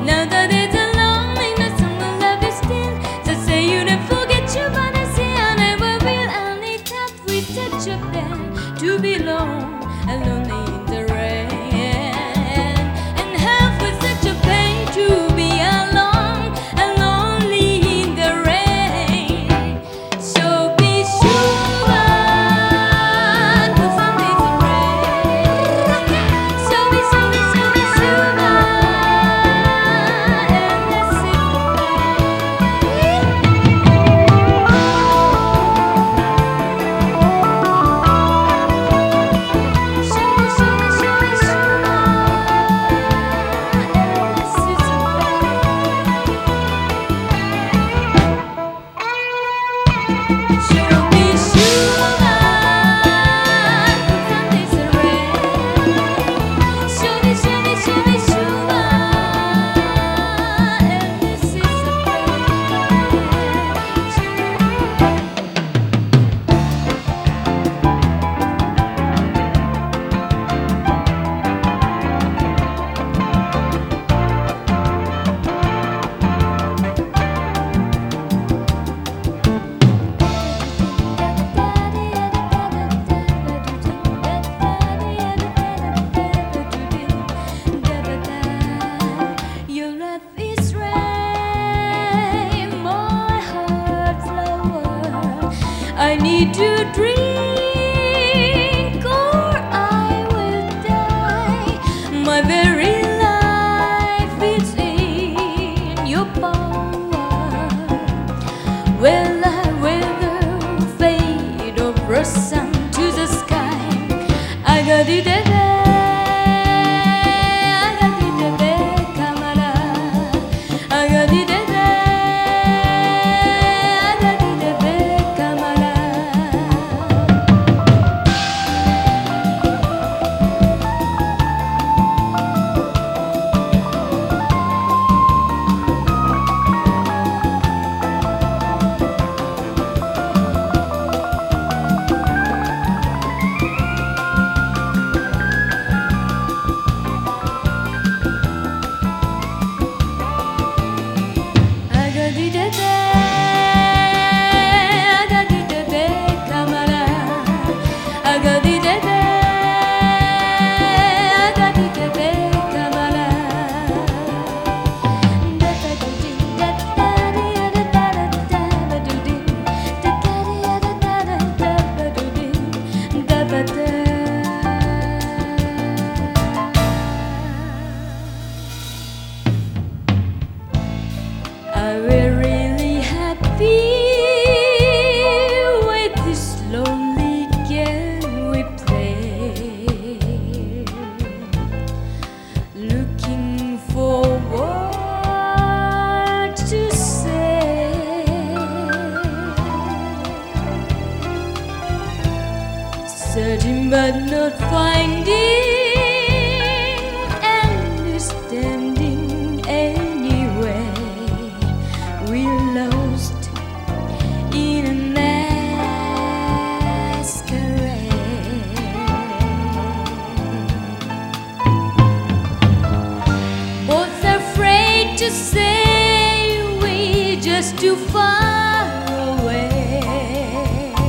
Now that it's a loneliness and the love is still. So say you don't forget you, but I say I never will. I need that sweet touch of them to be alone and lonely in the rain. And half was such a pain to be alone and lonely in the rain. So be sure that the sun is rain. So be sure and let's sit I need to drink or I will die. My very life is in your power. Well, I will fade over a sun to the sky. I got it there. We're really happy with this lonely game we play, looking for words to say, searching but not finding, understanding anyway. We're lost in a masquerade. Both afraid to say we're just too far away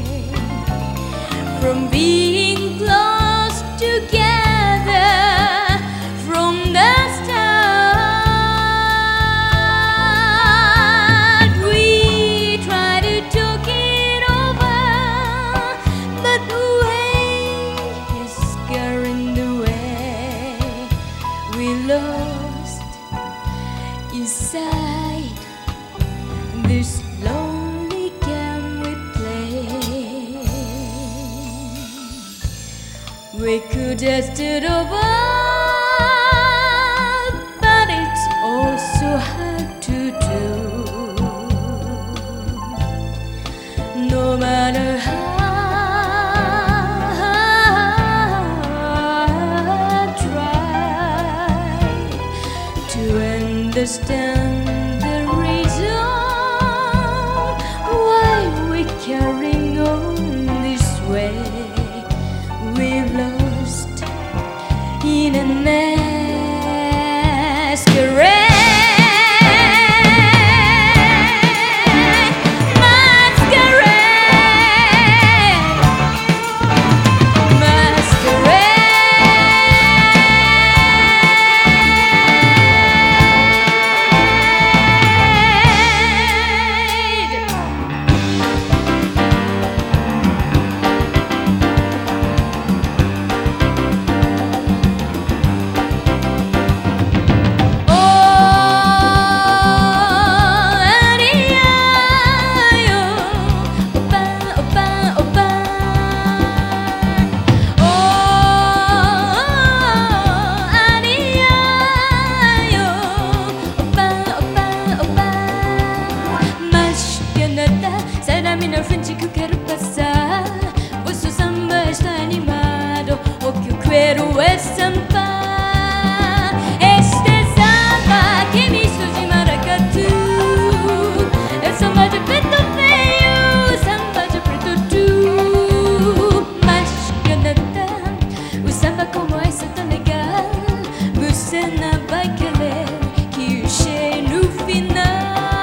from being close together from the start. We try to talk it over, but the way is scaring the way. We lost inside this lonely game we play. We could have stood over, but it's also hard to do. No matter how I try to understand the reason why we're carrying on this way. We're lost in a masquerade. West Samba. Este samba que me hizo de maracatu. El samba de preto feio, samba de preto tu. Mas que nada, o samba como esse tão legal. Você não vai querer que eu chegue no final.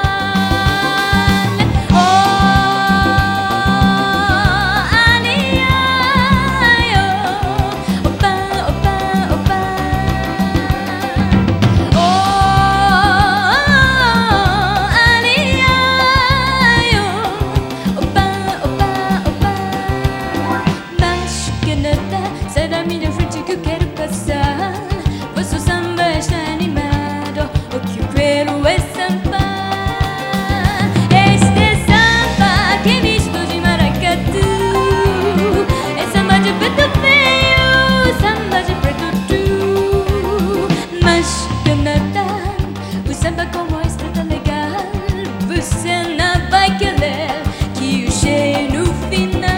Será minha frente que eu quero passar. Pois o samba está animado. O que eu quero é samba. Este samba que mistura de maracatu. É samba de preto feio, samba de preto tu. Mas que nada, o samba como este é tão legal. Você não vai querer que eu chegue no final.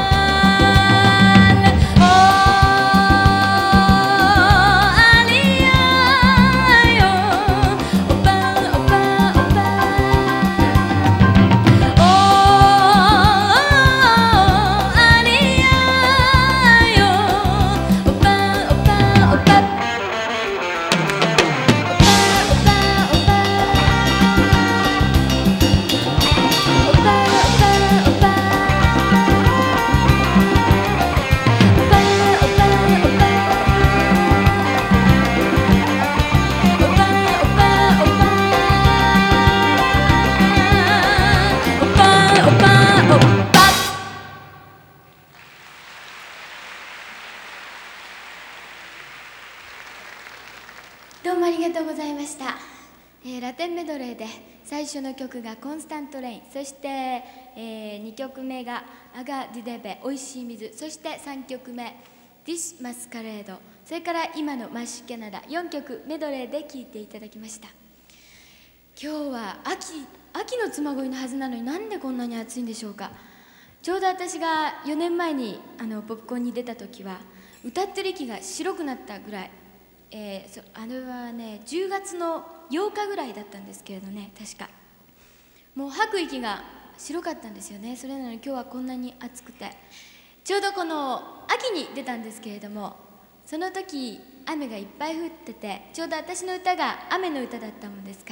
どうもありがとうございました。ラテンメドレーで最初の曲がコンスタントレイン、そして、2曲目がアガディデベ、おいしい水、そして3曲目ディスマスカレード、それから今のマッシュケナダ、4曲メドレーで聴いていただきました。今日は秋の妻恋のはずなのになんでこんなに暑いんでしょうか。ちょうど私が4年前にポップコーンに出た時は歌ってる息が白くなったぐらい、あれはね10月の8日ぐらいだったんですけれどね、確かもう吐く息が白かったんですよね。それなのに今日はこんなに暑くて、ちょうどこの秋に出たんですけれども、その時雨がいっぱい降ってて、ちょうど私の歌が雨の歌だったもんですから、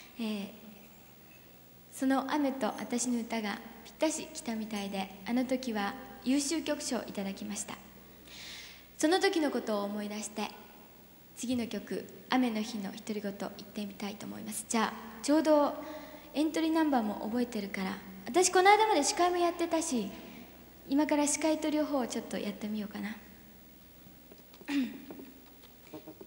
その雨と私の歌がぴったし来たみたいで、あの時は優秀曲賞をいただきました。その時のことを思い出して次の曲「雨の日の独り言」言ってみたいと思います。じゃあちょうどエントリーナンバーも覚えてるから、私この間まで司会もやってたし、今から司会と両方をちょっとやってみようかな。